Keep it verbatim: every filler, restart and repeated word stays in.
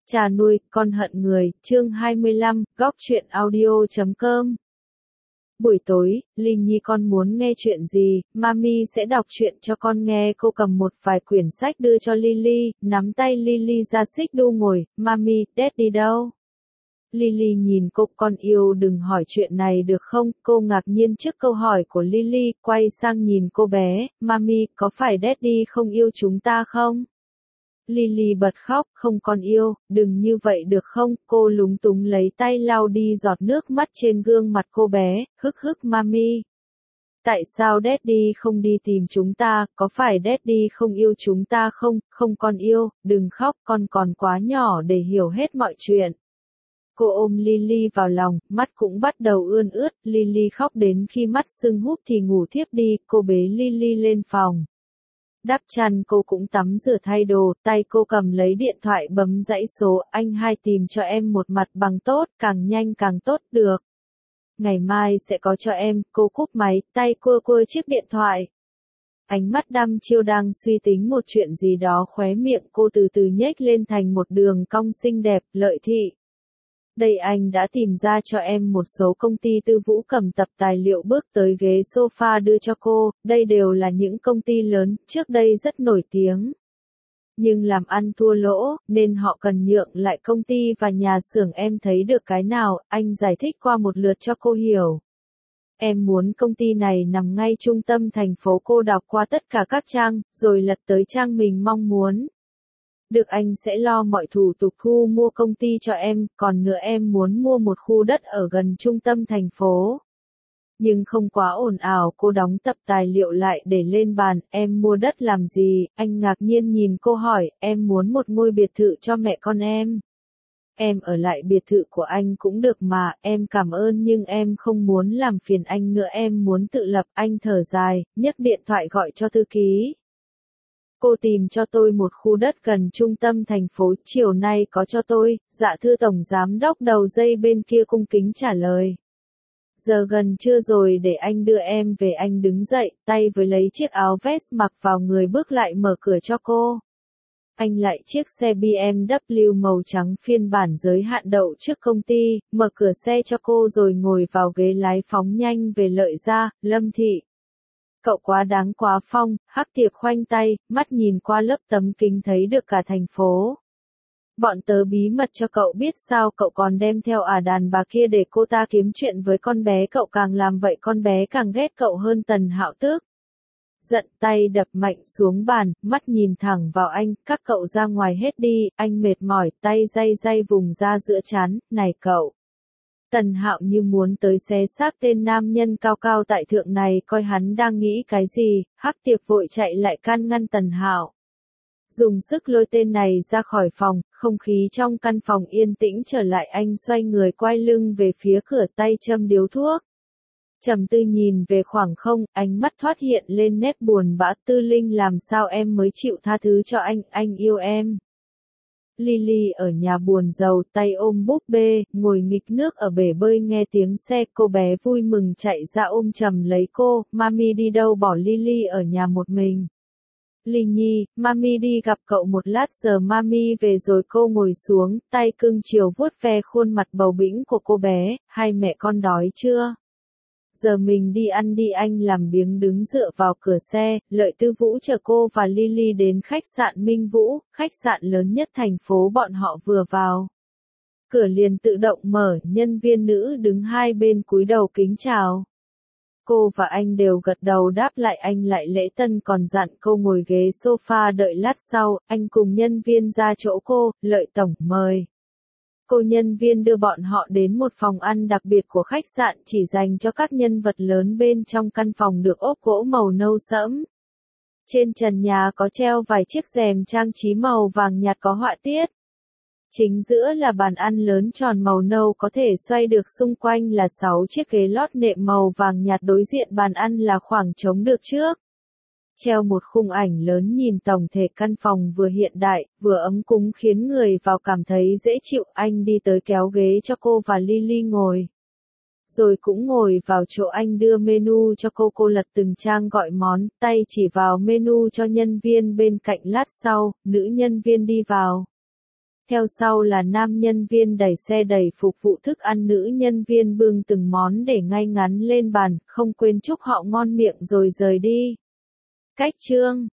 Cha nuôi, con hận người, chương hai mươi lăm, góc truyện audio chấm com. Buổi tối, Linh Nhi con muốn nghe chuyện gì, Mami sẽ đọc chuyện cho con nghe. Cô cầm một vài quyển sách đưa cho Lily, nắm tay Lily ra xích đu ngồi, Mami, Daddy đâu? Lily nhìn cô, con yêu đừng hỏi chuyện này được không? Cô ngạc nhiên trước câu hỏi của Lily, quay sang nhìn cô bé, Mami, có phải Daddy không yêu chúng ta không? Lily bật khóc, không con yêu, đừng như vậy được không? Cô lúng túng lấy tay lau đi giọt nước mắt trên gương mặt cô bé, hức hức Mami. Tại sao Daddy không đi tìm chúng ta, có phải Daddy không yêu chúng ta không? Không con yêu, đừng khóc, con còn quá nhỏ để hiểu hết mọi chuyện. Cô ôm Lily vào lòng, mắt cũng bắt đầu ươn ướt, Lily khóc đến khi mắt sưng húp thì ngủ thiếp đi, cô bế Lily lên phòng. Đắp chăn cô cũng tắm rửa thay đồ, tay cô cầm lấy điện thoại bấm dãy số, anh hai tìm cho em một mặt bằng tốt, càng nhanh càng tốt được. Ngày mai sẽ có cho em, cô cúp máy, tay cua cua chiếc điện thoại. Ánh mắt đăm chiêu đang suy tính một chuyện gì đó, khóe miệng cô từ từ nhếch lên thành một đường cong xinh đẹp, Lợi Thị. Đây anh đã tìm ra cho em một số công ty tư vũ cầm tập tài liệu bước tới ghế sofa đưa cho cô, đây đều là những công ty lớn, trước đây rất nổi tiếng. Nhưng làm ăn thua lỗ, nên họ cần nhượng lại công ty và nhà xưởng em thấy được cái nào, anh giải thích qua một lượt cho cô hiểu. Em muốn công ty này nằm ngay trung tâm thành phố, cô đọc qua tất cả các trang, rồi lật tới trang mình mong muốn. Được anh sẽ lo mọi thủ tục thu mua công ty cho em, còn nữa em muốn mua một khu đất ở gần trung tâm thành phố. Nhưng không quá ồn ào, cô đóng tập tài liệu lại để lên bàn, em mua đất làm gì, anh ngạc nhiên nhìn cô hỏi, em muốn một ngôi biệt thự cho mẹ con em. Em ở lại biệt thự của anh cũng được mà, em cảm ơn nhưng em không muốn làm phiền anh nữa, em muốn tự lập, anh thở dài, nhấc điện thoại gọi cho thư ký. Cô tìm cho tôi một khu đất gần trung tâm thành phố, chiều nay có cho tôi, dạ thưa tổng giám đốc. Đầu dây bên kia cung kính trả lời. Giờ gần trưa rồi, để anh đưa em về. Anh đứng dậy, tay với lấy chiếc áo vest mặc vào người, bước lại mở cửa cho cô. Anh lại chiếc xe bê em vê màu trắng phiên bản giới hạn đậu trước công ty, mở cửa xe cho cô rồi ngồi vào ghế lái phóng nhanh về Lợi Gia, Lâm Thị. Cậu quá đáng quá phong, Hắc Tiệp khoanh tay, mắt nhìn qua lớp tấm kính thấy được cả thành phố. Bọn tớ bí mật cho cậu biết sao, cậu còn đem theo ả đàn bà kia để cô ta kiếm chuyện với con bé, cậu càng làm vậy con bé càng ghét cậu hơn. Tần Hạo Tước giận, tay đập mạnh xuống bàn, mắt nhìn thẳng vào anh, các cậu ra ngoài hết đi, anh mệt mỏi, tay day day vùng ra giữa trán, này cậu. Tần Hạo như muốn tới xé xác tên nam nhân cao cao tại thượng này, coi hắn đang nghĩ cái gì. Hắc Tiệp vội chạy lại can ngăn Tần Hạo. Dùng sức lôi tên này ra khỏi phòng, không khí trong căn phòng yên tĩnh trở lại, anh xoay người quay lưng về phía cửa, tay châm điếu thuốc. Trầm tư nhìn về khoảng không, ánh mắt thoát hiện lên nét buồn bã. Tư Linh, làm sao em mới chịu tha thứ cho anh, anh yêu em. Lily ở nhà buồn rầu, tay ôm búp bê, ngồi nghịch nước ở bể bơi, nghe tiếng xe, cô bé vui mừng chạy ra ôm chầm lấy cô. Mami đi đâu, bỏ Lily ở nhà một mình. Linh Nhi, Mami đi gặp cậu một lát, giờ Mami về rồi. Cô ngồi xuống, tay cưng chiều vuốt ve khuôn mặt bầu bĩnh của cô bé, hai mẹ con đói chưa? Giờ mình đi ăn đi, anh làm biếng đứng dựa vào cửa xe. Lợi Tư Vũ chở cô và Lily đến khách sạn Minh Vũ, khách sạn lớn nhất thành phố. Bọn họ vừa vào, cửa liền tự động mở, nhân viên nữ đứng hai bên cúi đầu kính chào. Cô và anh đều gật đầu đáp lại, anh lại lễ tân còn dặn cô ngồi ghế sofa đợi lát sau, anh cùng nhân viên ra chỗ cô, Lợi tổng mời. Cô nhân viên đưa bọn họ đến một phòng ăn đặc biệt của khách sạn chỉ dành cho các nhân vật lớn. Bên trong căn phòng được ốp gỗ màu nâu sẫm. Trên trần nhà có treo vài chiếc rèm trang trí màu vàng nhạt có họa tiết. Chính giữa là bàn ăn lớn tròn màu nâu có thể xoay được, xung quanh là sáu chiếc ghế lót nệm màu vàng nhạt, đối diện bàn ăn là khoảng trống được trước. Treo một khung ảnh lớn, nhìn tổng thể căn phòng vừa hiện đại, vừa ấm cúng khiến người vào cảm thấy dễ chịu. Anh đi tới kéo ghế cho cô và Lily ngồi. Rồi cũng ngồi vào chỗ anh đưa menu cho cô, cô lật từng trang gọi món, tay chỉ vào menu cho nhân viên bên cạnh. Lát sau, nữ nhân viên đi vào. Theo sau là nam nhân viên đẩy xe đẩy phục vụ thức ăn, nữ nhân viên bưng từng món để ngay ngắn lên bàn, không quên chúc họ ngon miệng rồi rời đi. Cách chương